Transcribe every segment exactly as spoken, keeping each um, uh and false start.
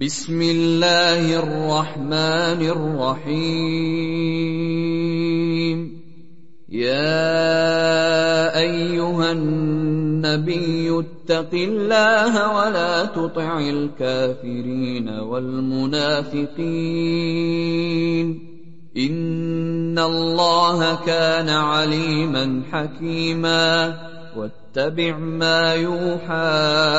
بسم الله الرحمن الرحيم. يا أيها النبي اتق الله ولا تطع الكافرين والمنافقين إن الله كان عليما حكيما. واتبع ما يوحى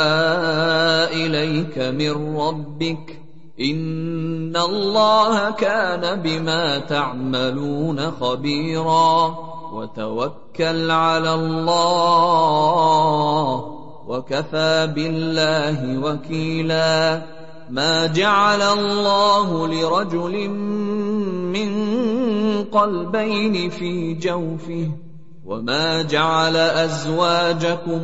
إليك من ربك إن الله كان بما تعملون خبيرا. وتوكل على الله وكفى بالله وكيلا. ما جعل الله لرجل من قلبين في جوفه وما جعل أزواجكم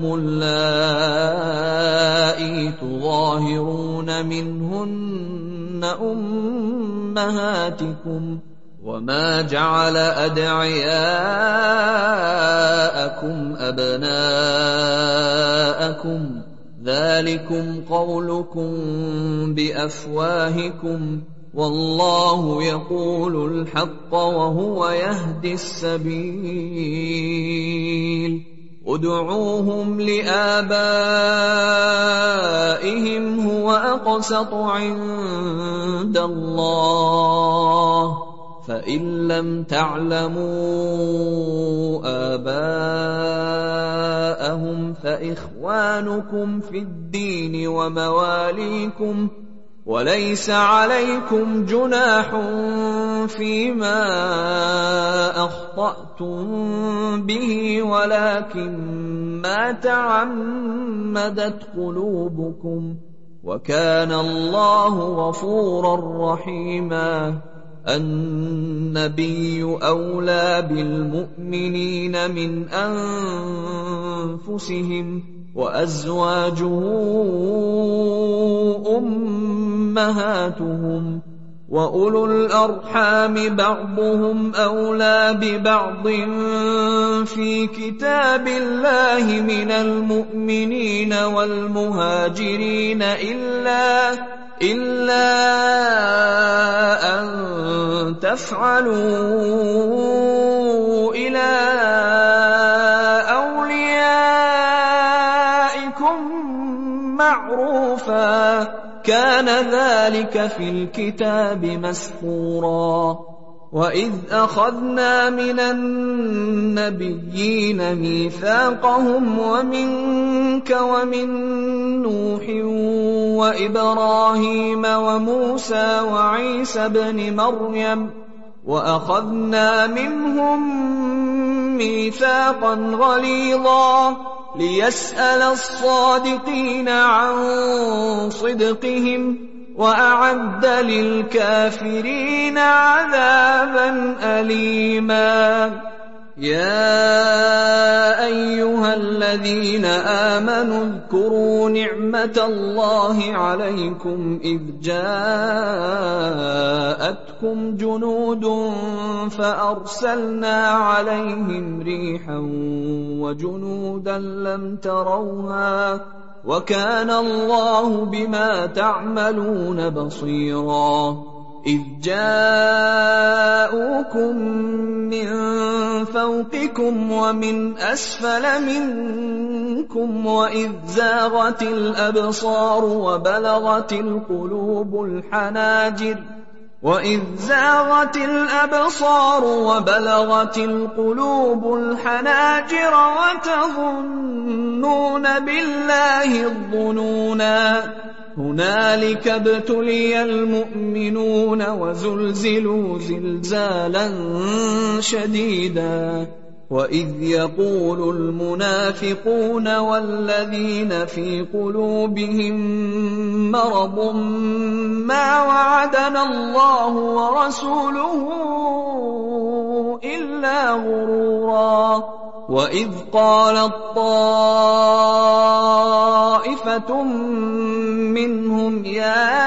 اللائي تظاهرون منهن أمهاتكم وما جعل أدعياءكم أبناءكم ذلكم قولكم بأفواهكم والله يقول الحق وهو يهدي السبيل. ادعوهم لآبائهم هو أقسط عند الله فإن لم تعلموا آباءهم فإخوانكم في الدين ومواليكم وليس عليكم جناح فيما أخطأتم به ولكن ما تعمدت قلوبكم وكان الله غفورا رحيما. النبي أولى بالمؤمنين من أنفسهم وأزواجه أمهاتهم وأولو الأرحام بعضهم أولى ببعض في كتاب الله من المؤمنين والمهاجرين إلا إلا أن تفعلوا إلى أوليائكم معروفا كان ذلك في الكتاب مسطورا. وإذ أخذنا من النبيين ميثاقهم ومنك ومن نوح وإبراهيم وموسى وعيسى بن مريم وأخذنا منهم ميثاقا غليظا ليسأل الصادقين عن صدقهم وأعد للكافرين عذابا أليما. يا أيها الذين آمنوا اذكروا نعمة الله عليكم إذ جاءتكم جنود فأرسلنا عليهم ريحا وجنودا لم تروها وكان الله بما تعملون بصيرا. إذ جاءوكم من فوقكم ومن أسفل منكم وإذ زاغت الأبصار وبلغت القلوب الحناجر وإذ زاغت الأبصار وبلغت القلوب الحناجر وتظنون بالله الظنونا. هنالك ابتلي المؤمنون وزلزلوا زلزالا شديدا. وإذ يقول المنافقون والذين في قلوبهم مرض ما وعدنا الله ورسوله إلا غرورا. وإذ قالت طائفة منهم يا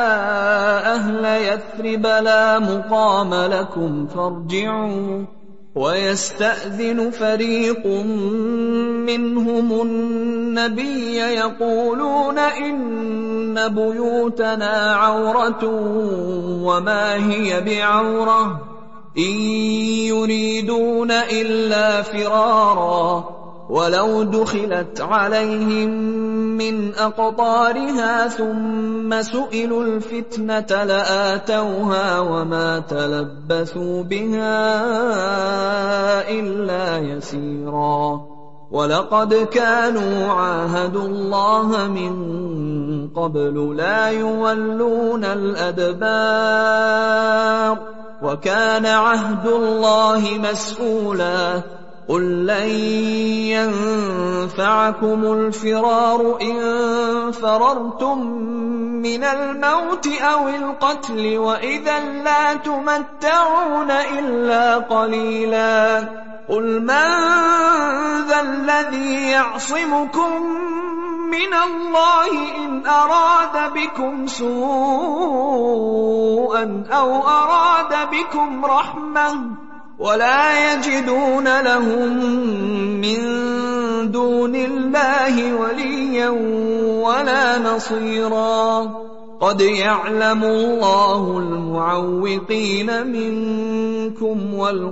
أهل يثرب لا مقام لكم فارجعوا ويستأذن فريق منهم النبي يقولون إن بيوتنا عورة وما هي بعورة إن يريدون إلا فرارا ولو دخلت عليهم من أقطارها ثم سئلوا الفتنة لآتوها وما تلبثوا بها إلا يسيرا ولقد كانوا عاهدوا الله من قبل لا يولون الأدبار وكان عهد الله مسؤولا قل لن ينفعكم الفرار إن فررتم من الموت أو القتل وإذا لا تمتعون إلا قليلا قل من ذا الذي يعصمكم من الله إن أراد بكم سوءا أو أراد بكم رحمة ولا يجدون لهم من دون الله وليا ولا نصيرا قد يعلم الله المعوقين منكم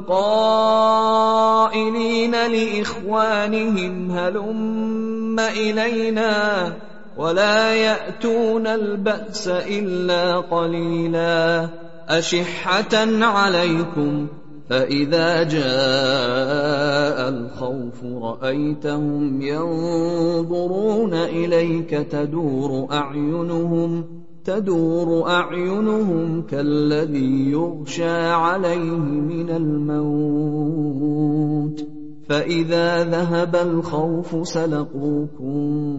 والقائلين لإخوانهم هلم إلينا ولا يأتون البأس إلا قليلا أشحة عليكم فإذا جاء الخوف رأيتهم ينظرون إليك تدور أعينهم تدور أعينهم كالذي يغشى عليه من الموت فإذا ذهب الخوف سلقوكم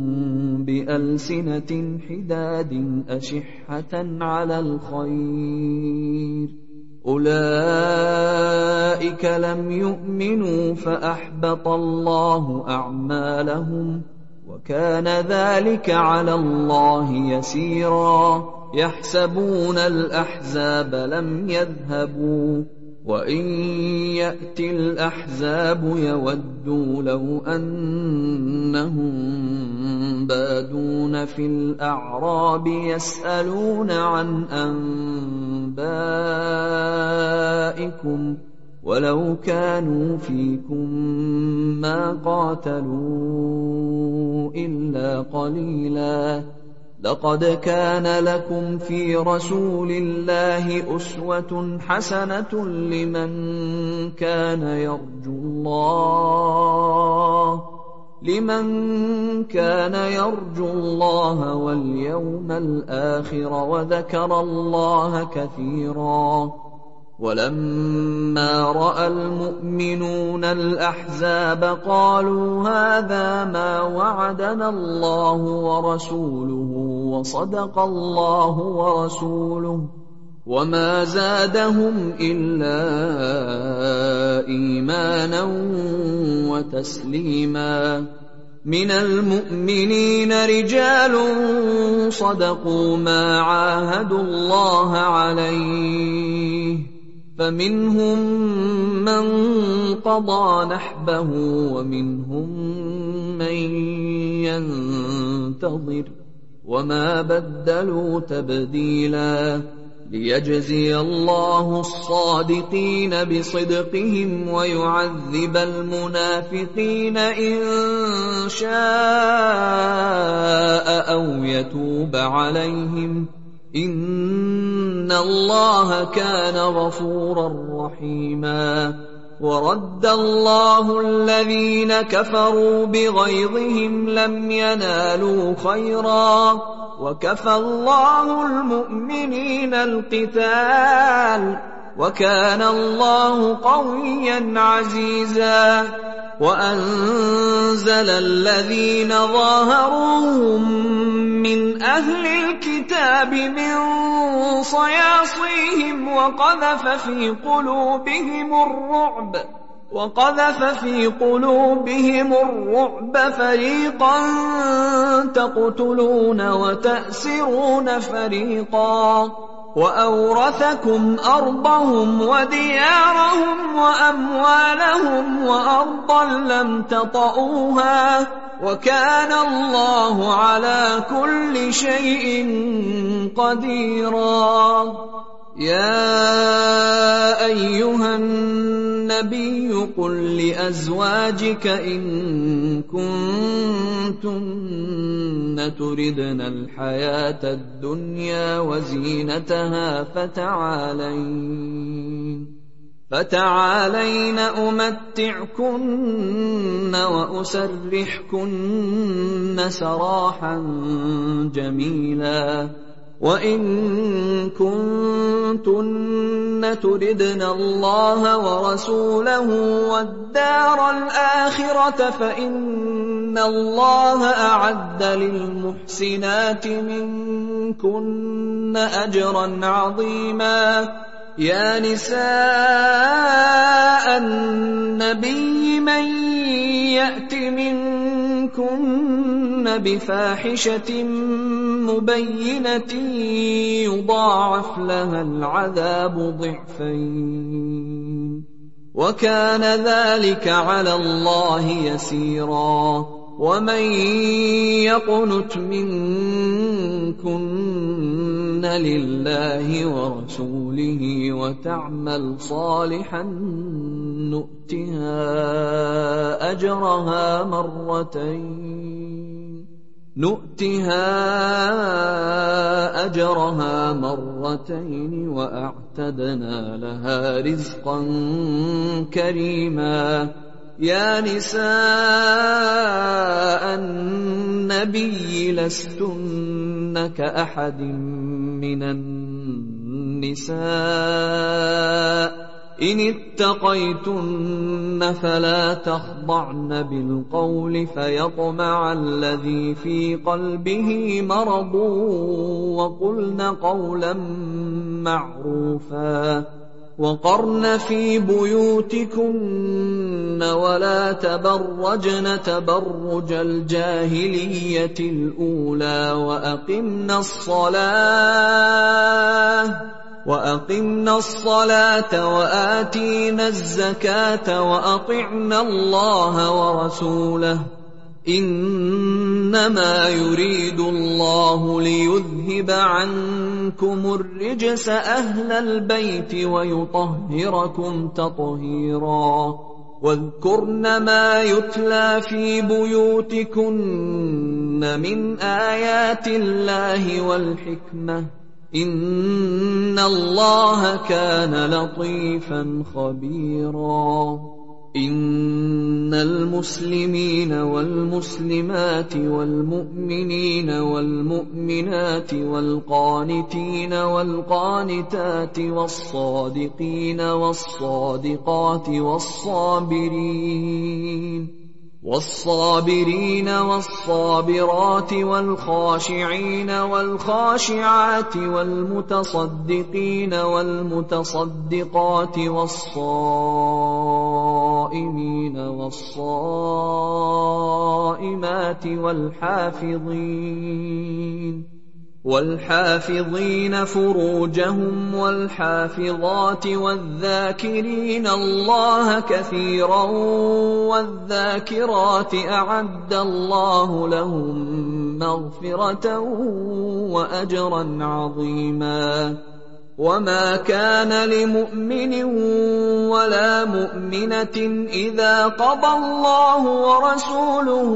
بألسنة حداد أشحة على الخير أولئك لم يؤمنوا فأحبط الله أعمالهم وكان ذلك على الله يسيرا يحسبون الأحزاب لم يذهبوا وإن يأتي الأحزاب يودوا لو أنهم بادون في الأعراب يسألون عن أنبائكم ولو كانوا فيكم ما قاتلوا إلا قليلا لقد كان لكم في رسول الله أسوة حسنة لمن كان يرجو الله لمن كان يرجو الله واليوم الآخر وذكر الله كثيرا ولما رأى المؤمنون الأحزاب قالوا هذا ما وعدنا الله ورسوله وصدق الله ورسوله وما زادهم إلا إيمانا وتسليما من المؤمنين رجال صدقوا ما عاهدوا الله عليه فمنهم من قضى نحبه ومنهم من ينتظر وما بدلوا تبديلا ليجزي الله الصادقين بصدقهم ويعذب المنافقين إن شاء أو يتوب عليهم إن الله كان غفورا رحيما ورد الله الذين كفروا بغيظهم لم ينالوا خيرا وكفى الله المؤمنين القتال وكان الله قويا عزيزا وأنزل الذين ظاهروهم من أهل الكتاب من صياصيهم وقذف في قلوبهم الرعب وقذف في قلوبهم الرعب فريقا تقتلون وتأسرون فريقا وأورثكم أرضهم وديارهم وأموالهم وأرضا لم تطئوها وكان الله على كل شيء قديرا. يا أيها النبي قل لأزواجك إن كنتن تردن الحياة الدنيا وزينتها فتعالين فتعالين أمتعكن وأسرحكن سراحا جميلا. وإن كنتن تردن الله ورسوله والدار الآخرة فإن الله أعد للمحسنات منكن أجرا عظيما. يا نساء النبي من يأت منكن بفاحشة مبينة يضاعف لها العذاب ضعفين وكان ذلك على الله يسيرا. ومن يقنت منكن لله ورسوله وتعمل صالحا نؤتها أجرها مرتين نؤتها أجرها مرتين وأعتدنا لها رزقا كريما. يا نساء النبي لستن كأحد من النساء إن اتقيتن فلا تخضعن بالقول فيطمع الذي في قلبه مرض وقلن قولا معروفا. وقرن في بيوتكن ولا تبرجن تبرج الجاهلية الأولى وأقمنا الصلاة وأقمنا الصلاة وآتينا الزكاة وأطعنا الله ورسوله إنما يريد الله ليذهب عنكم الرجس أهل البيت ويطهركم تطهيرا. واذكرن ما يتلى في بيوتكن من آيات الله والحكمة إن الله كان لطيفا خبيرا. إن المسلمين والمسلمات والمؤمنين والمؤمنات والقانتين والقانتات والصادقين والصادقات والصابرين والصابرين والصابرات والخاشعين والخاشعات والمتصدقين والمتصدقات والصائمين والصائمات والحافظين والحافظين فروجهم والحافظات والذاكرين الله كثيرا والذاكرات أعد الله لهم مغفرة وأجرا عظيما. وما كان لمؤمن ولا مؤمنة إذا قضى الله ورسوله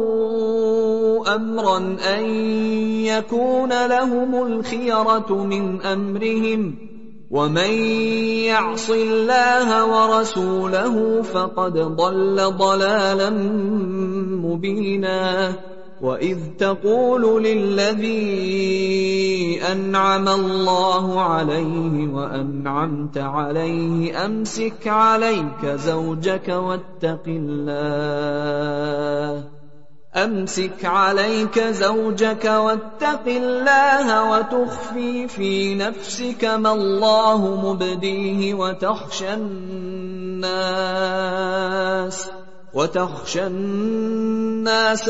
أمرا أن يكون لهم الخيرة من أمرهم ومن يعص الله ورسوله فقد ضل ضلالا مبينا. وإذ تقول للذي أنعم الله عليه وأنعمت عليه أمسك عليك زوجك واتق الله أمسك عليك زوجك واتق الله وتخفي في نفسك ما الله مبديه وتخشى الناس وتخشى الناس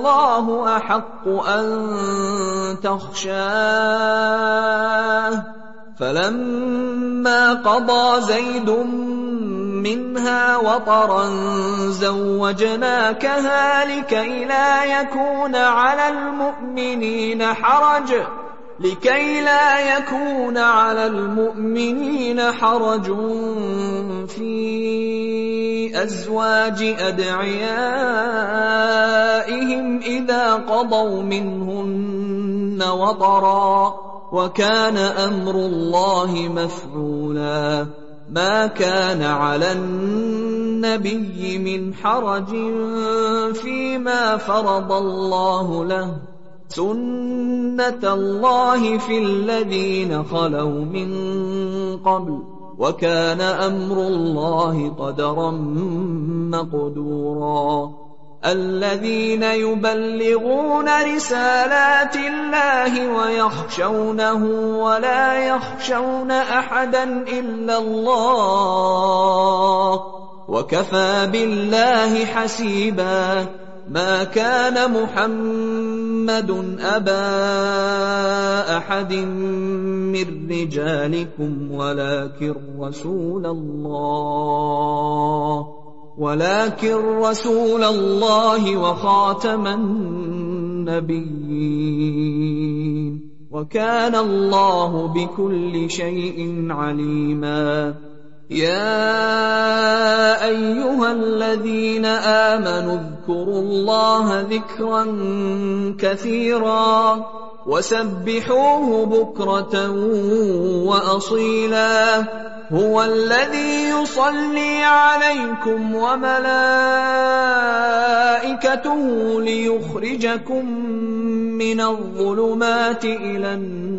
والله أحق أن تخشاه فلما قضى زيد منها وطرا زوجناكها لكي لا يكون على المؤمنين حرج لكي لا يكون على المؤمنين حرج في أزواج أدعيائهم إذا قضوا منهن وطرا وكان أمر الله مفعولا ما كان على النبي من حرج فيما فرض الله له سنة الله في الذين خلوا من قبل وكان أمر الله قدرا مقدورا الذين يبلغون رسالات الله ويخشونه ولا يخشون أحدا إلا الله وكفى بالله حسيبا ما كان محمد أبا أحد من رجالكم ولكن رسول الله ولكن رسول الله وخاتم النبيين وكان الله بكل شيء عليما يا أيها الذين آمنوا اذكروا الله ذكرا كثيرا وسبحوه بكرة وأصيلا هو الذي يصلي عليكم وملائكته ليخرجكم من الظلمات إلى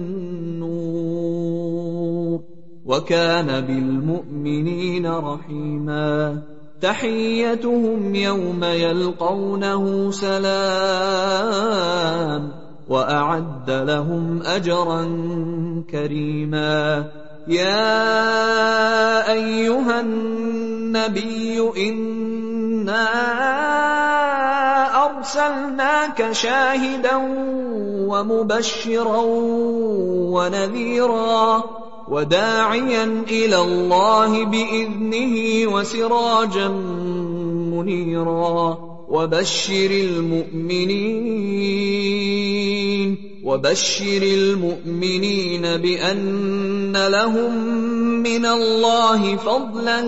النور وكان بالمؤمنين رحيما تحيتهم يوم يلقونه سلام وأعد لهم أجرا كريما يا أيها النبي إنا أرسلناك شاهدا ومبشرا ونذيرا وداعيا إلى الله بإذنه وسراجا منيرا وبشر المؤمنين وبشر المؤمنين بأن لهم من الله فضلا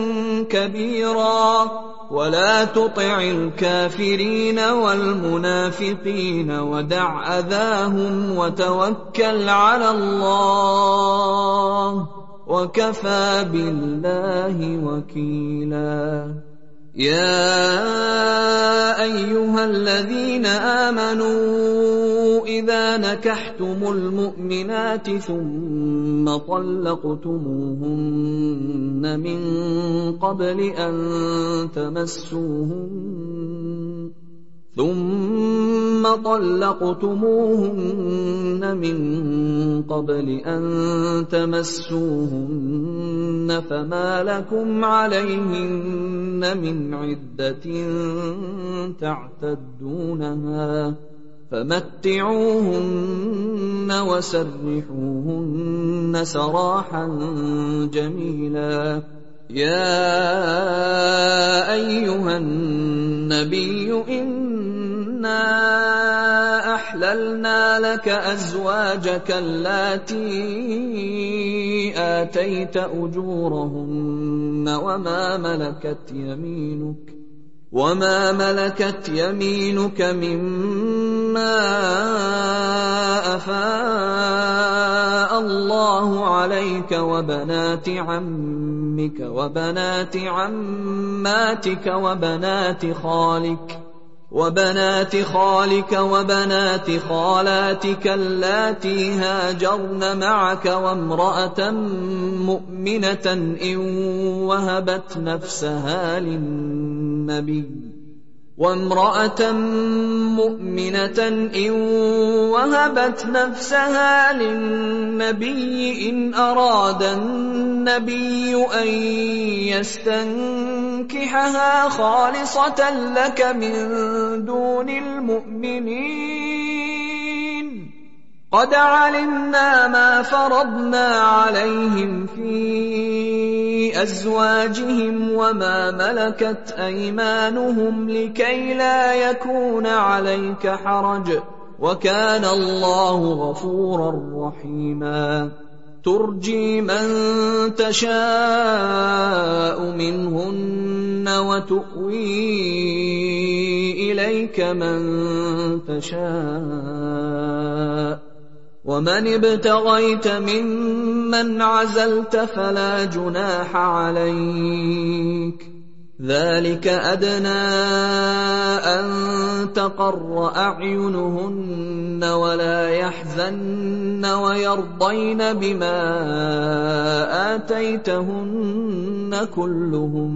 كبيرا ولا تطع الكافرين والمنافقين ودع أذاهم وتوكل على الله وكفى بالله وكيلا يا أيها الذين آمنوا إذا نكحتم المؤمنات ثم طلقتموهن من قبل أن تمسوهن ثم طلقتموهن من قبل أن تمسوهن فما لكم عليهن من عدة تعتدونها فمتعوهن وسرحوهن سراحا جميلا يا أيها النبي إنا أحللنا لك أزواجك اللاتي آتيت أجورهن وما ملكت يمينك وما ملكت يمينك مما أفاء الله عليك وبنات عمك وبنات عماتك وبنات خالك وبنات خالك وبنات خالاتك اللاتي هاجرن معك وامرأة مؤمنة إن وهبت نفسها للنبي وامرأة مؤمنة إن وهبت نفسها للنبي إن أراد النبي أن يستنكحها خالصة لك من دون المؤمنين قد علمنا ما فرضنا عليهم في أزواجهم وما ملكت أيمانهم لكي لا يكون عليك حرج وكان الله غفورا رحيما ترجي من تشاء منهن وتؤوي إليك من تشاء ومن ابتغيت ممن عزلت فلا جناح عليك ذلك أدنى أن تقر أعينهن ولا يحزن ويرضين بما آتيتهن كلهم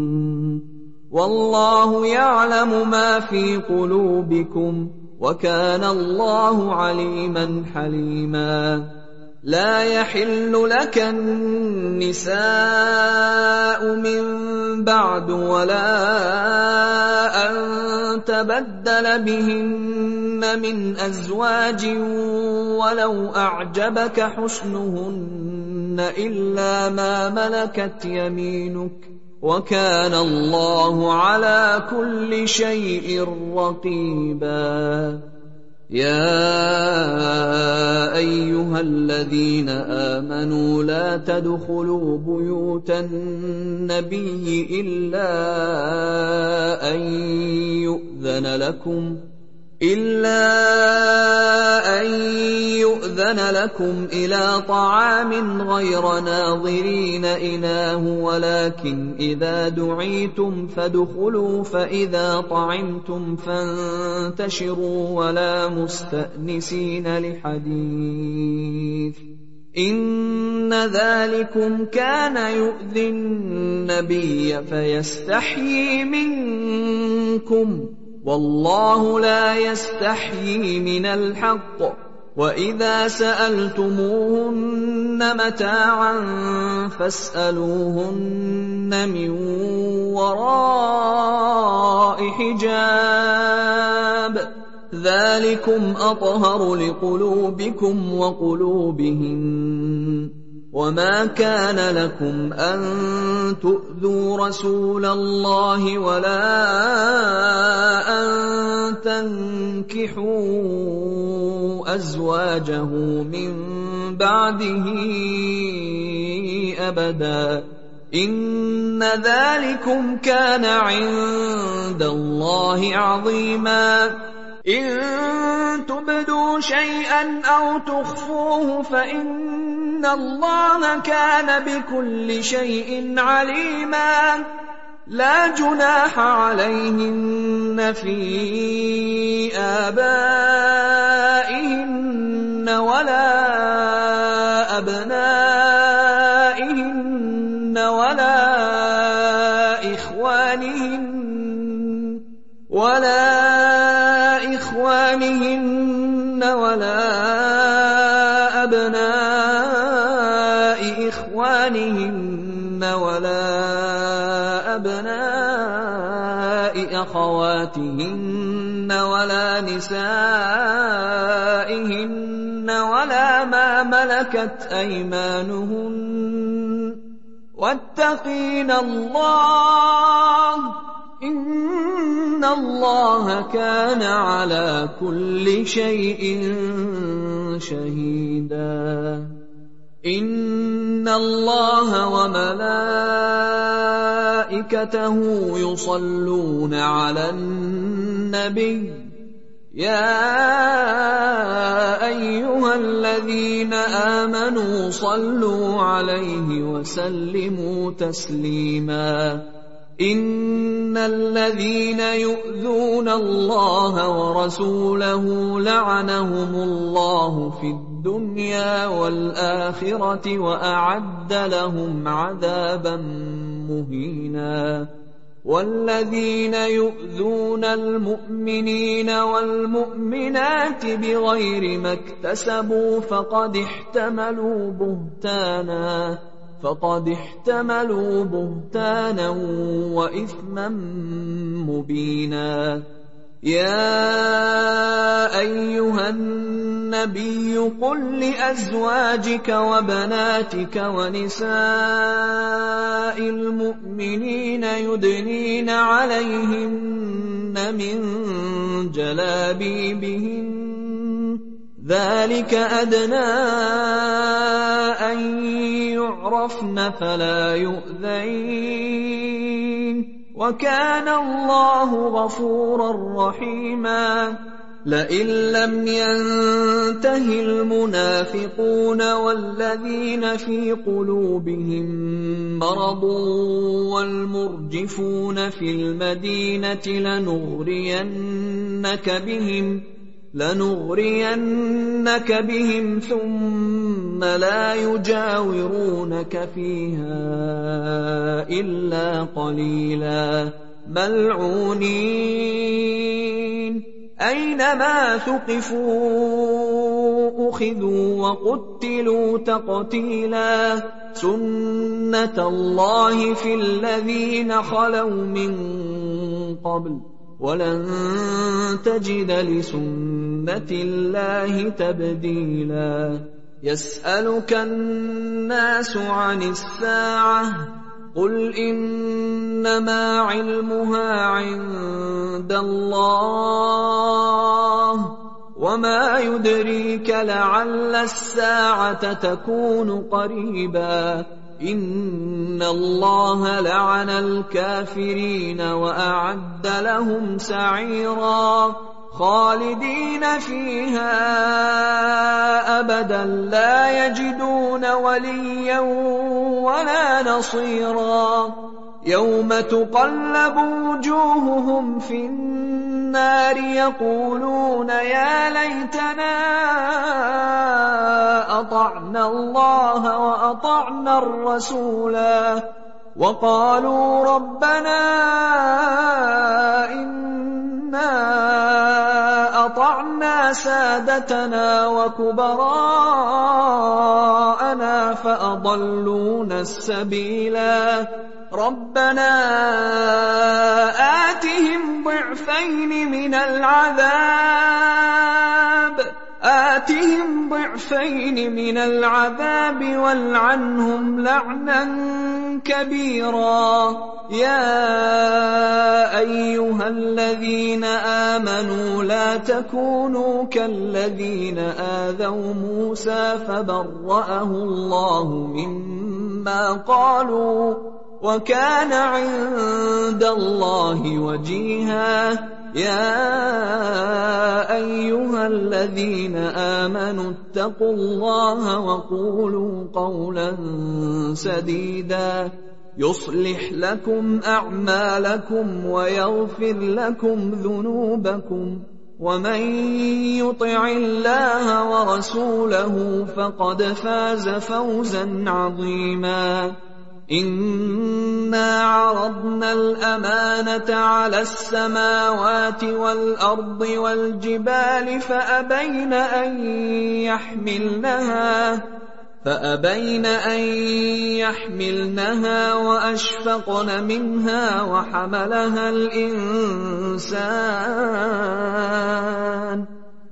والله يعلم ما في قلوبكم وكان الله عليما حليما لا يحل لك النساء من بعد ولا أن تبدل بهن من أزواج ولو أعجبك حسنهن إلا ما ملكت يمينك وكان الله على كل شيء رقيبا يا أيها الذين آمنوا لا تدخلوا بيوت النبي إلا أن يؤذن لكم إلا أن يؤذن لكم إلى طعام غير ناظرين إناه ولكن إذا دعيتم فادخلوا فإذا طعمتم فانتشروا ولا مستأنسين لحديث إن ذلكم كان يؤذي النبي فيستحيي منكم والله لا يستحيي من الحق وإذا سألتموهن متاعا فاسألوهن من وراء حجاب ذلكم أطهر لقلوبكم وقلوبهن وما كان لكم أن تؤذوا رسول الله ولا أن تنكحوا أزواجه من بعده أبدا إن ذلكم كان عند الله عظيما إن تبدوا شيئا أو تخفوه فإن الله كان بكل شيء عليما لا جناح عليهن في آبائهن ولا أبنائهن ولا إخوانهن ولا إخوانهن ولا أبناء إخوانهن ولا أبناء أخواتهن ولا نسائهن ولا ما ملكت أيمانهن واتقين الله إن الله كان على كل شيء شهيدا إن الله وملائكته يصلون على النبي يا أيها الذين آمنوا صلوا عليه وسلموا تسليما إن الذين يؤذون الله ورسوله لعنهم الله في الدنيا والآخرة وأعد لهم عذابا مهينا والذين يؤذون المؤمنين والمؤمنات بغير ما اكتسبوا فقد احتملوا بهتانا فقد احتملوا بهتانا وإثما مبينا يا أيها النبي قل لأزواجك وبناتك ونساء المؤمنين يدنين عليهن من جلابيبهن ذلك أدنى أن يعرفن فلا يؤذين وكان الله غفورا رحيما لئن لم ينته المنافقون والذين في قلوبهم مرض والمرجفون في المدينة لنغرينك بهم لنغرينك بهم ثم لا يجاورونك فيها إلا قليلا ملعونين أينما ثقفوا أخذوا وقتلوا تقتيلا سنة الله في الذين خلوا من قبل ولن تجد لسنة الله تبديلا يسألك الناس عن الساعة قل إنما علمها عند الله وما يدريك لعل الساعة تكون قريبا إن الله لعن الكافرين وأعد لهم سعيرا خالدين فيها أبدا لا يجدون وليا ولا نصيرا يوم تقلب وجوههم في النار يقولون يا ليتنا أطعنا الله وأطعنا الرسولا وقالوا ربنا إنا أطعنا سادتنا وكبراءنا فأضلونا السبيلا ربنا آتهم ضعفين من العذاب آتهم ضعفين من العذاب والعنهم لعنا كبيرا يا أيها الذين آمنوا لا تكونوا كالذين آذوا موسى فبرأه الله مما قالوا وكان عند الله وجيها يا أيها الذين آمنوا اتقوا الله وقولوا قولا سديدا يصلح لكم أعمالكم ويغفر لكم ذنوبكم ومن يطع الله ورسوله فقد فاز فوزا عظيما إنا عرضنا الأمانة على السماوات والأرض والجبال فأبين أن يحملنها فأبين أن يحملنها وأشفقن منها وحملها الإنسان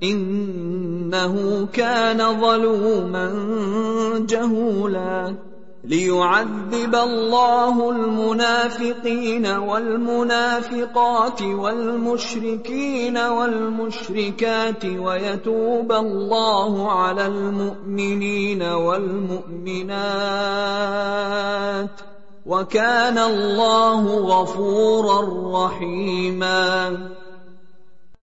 إنه كان ظلوما جهولا ليعذب الله المنافقين والمنافقات والمشركين والمشركات ويتوب الله على المؤمنين والمؤمنات وكان الله غفورا رحيما